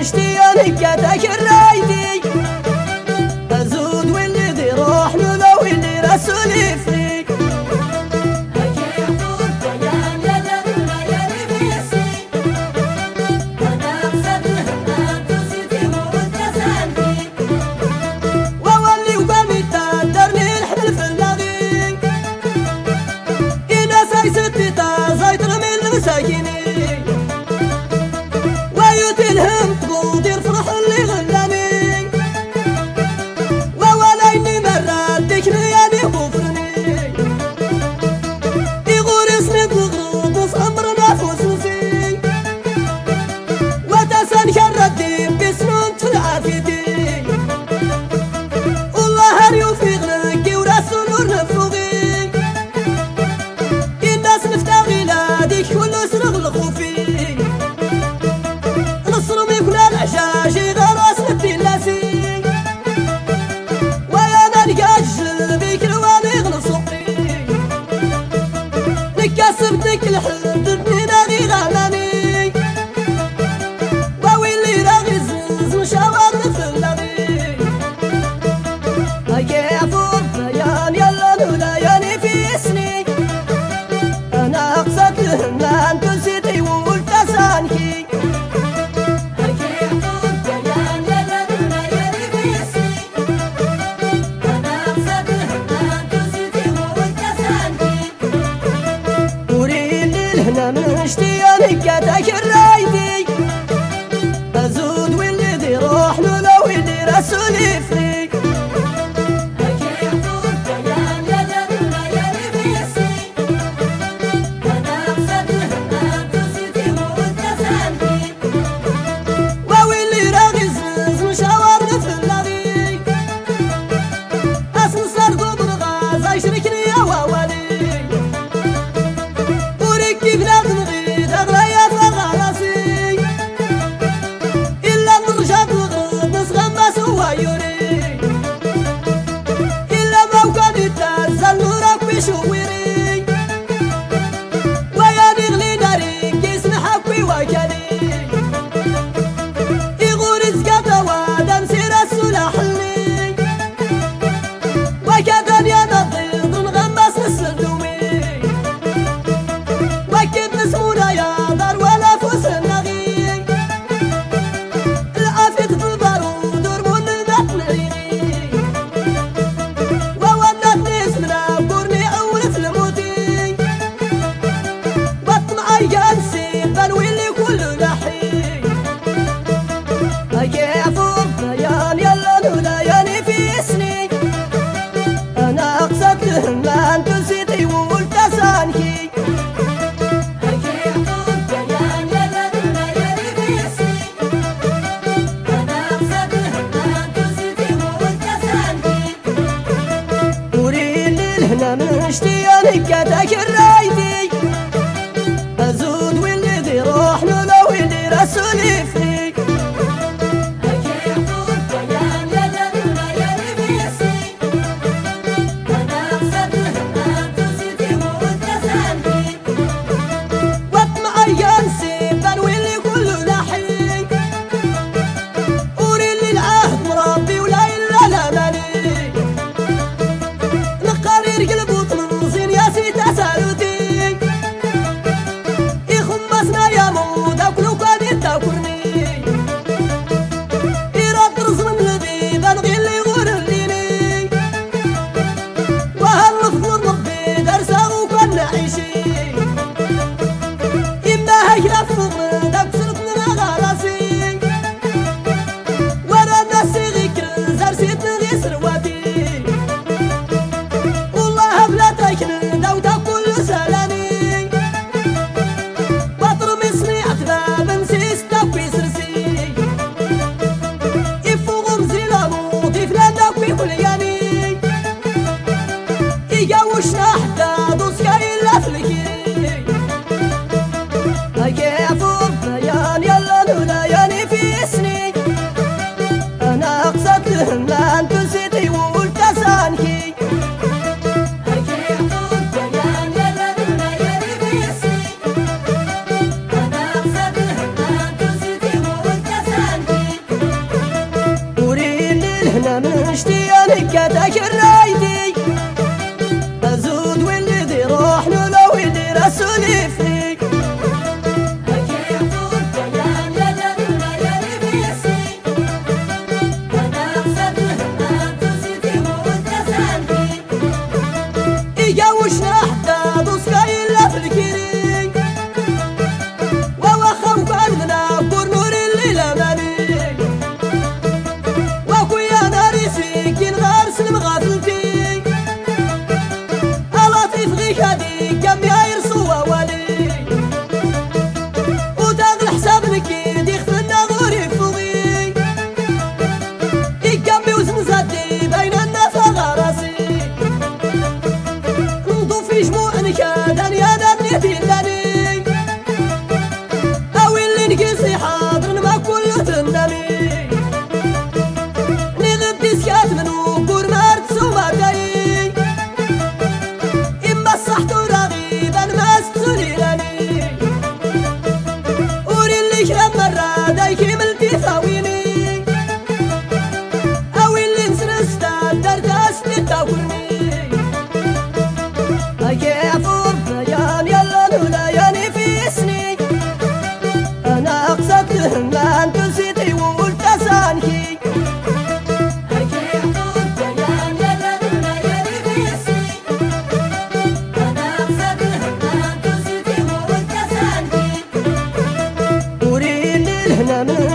مشتياني كاتك الرايدي أزود واللي دي روح لولا واللي رسولي فيك وولي وقامي تقدرني الحلف اللاغي إنا سايستي تازاي ترمي المساكيني ويتلهم تقود يرفرح اللي غلاني وولايني مرات ديكني يعني غفرني يغور اسمي بالغروب وصمرنا فوسوسي وتسان شردي بسنون تلعافيتي والله هريو في غرقي وراسو نور نفوغي الناس نفتاغي لاديك كله سرغ الخوفي العشاشي غراس التلاسي ويانا نقاجل بيك الوالي غلصقي نكسبتك الحب بنينا غي غناني وويلي راغي زنز وشاور نفلغي كيفو بيان يلا نولاياني في سني انا اقصد لهمان تنسيتي والتسانكي هنا مشتياني كاتك الرايدي أزود واللي دي روح لولا واللي رسولي فيك وويلي راغي زنز مشاورنا في اللاغي أسن صرقو بالغاز يشركني يا ووالي بلاد نغيد أغريات وغراسي إلا نرجع بالغرب نسغمس وعيوني إلا موقد التنزل نورك بشويري ويا نغلي ناري كيس نحبي وكالي يغور زقاطة وادم سير السلاح اللي وكذا يا نضيض نغمس السلومي وكد نسمونا يا دار ولا فوس النغي العافية في البارود ورمون المتنعيني وولتني اسمنا وقرني أول في الموتي بطمع ينسيب بالويلي كل لحي كيفو بيان يلا نولاياني في سني أنا أقصد لهمان تنسيتي والتسانكي هنا مشتياني كاتك الرايدي أزود واللي دي روح لولا واللي رسولي فيك واطمع ينسيب بالويلي كله لحي وريلي العهد مربي ولا إلا الأماني قلبو تنزين يا سيد أسالوتي يخمسنا يا مود أكلو قادي تاكرني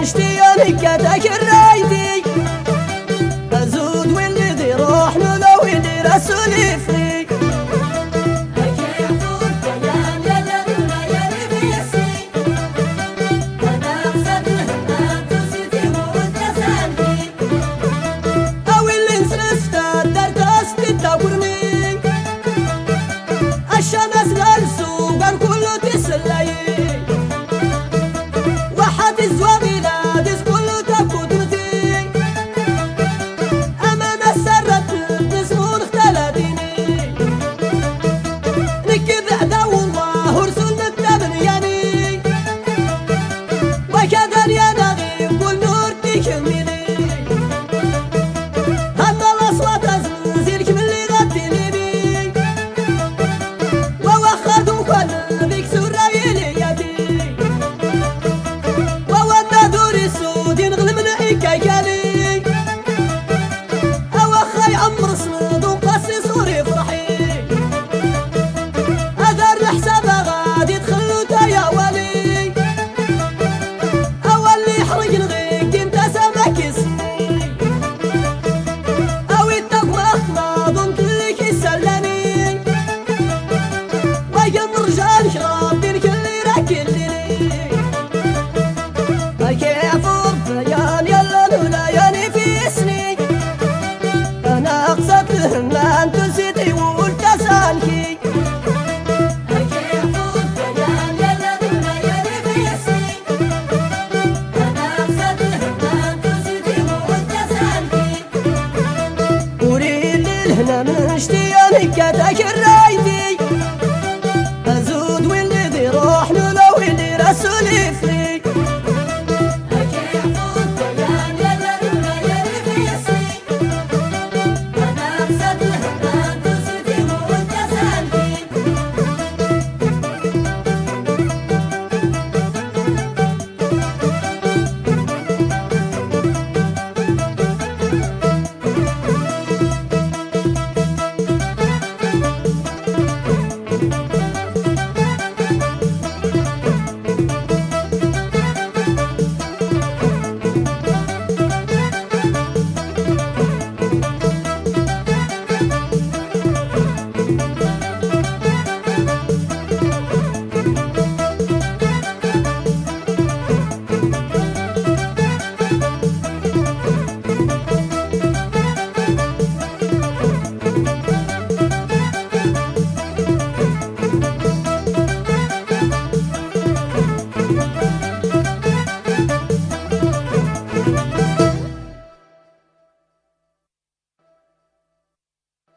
اشتيانك تكرايتي أزود والذي روح نولو واللي رسولي فري أو اللي نسرستا درت أستيتا ورمي الشمس للسوق كله تسلي واحد الزواغي لادس كله تكودرتي أمام السرة تسمون اختلتيني نكذ عدا والله رسول نتبن يعني وكذا يا نغيب كل نور تكملي هم الأصوات أزنزيلك من اللي غديني بي ووخذوا كل بيك سراي ليدي وودوا السود ينغلب نحكايكالي أوخي عمر صمد وقاسي صوري فرحي أدر حساب غادي تخلو يا ولي أولي حرق الغيك انت سمك اسمي أو التقوى أخماض كلك يسلني ويقم رجال شراب دين كلي راكلني كيف الضيان يلا نولياني في سني أنا أقصد لهم لا أنتو سيدي والتسانكي كيف الضيان يلا نولياني في سني أنا أقصد لهم لا أنتو سيدي والتسانكي أريد للهنا من اشتيانك تكرايتي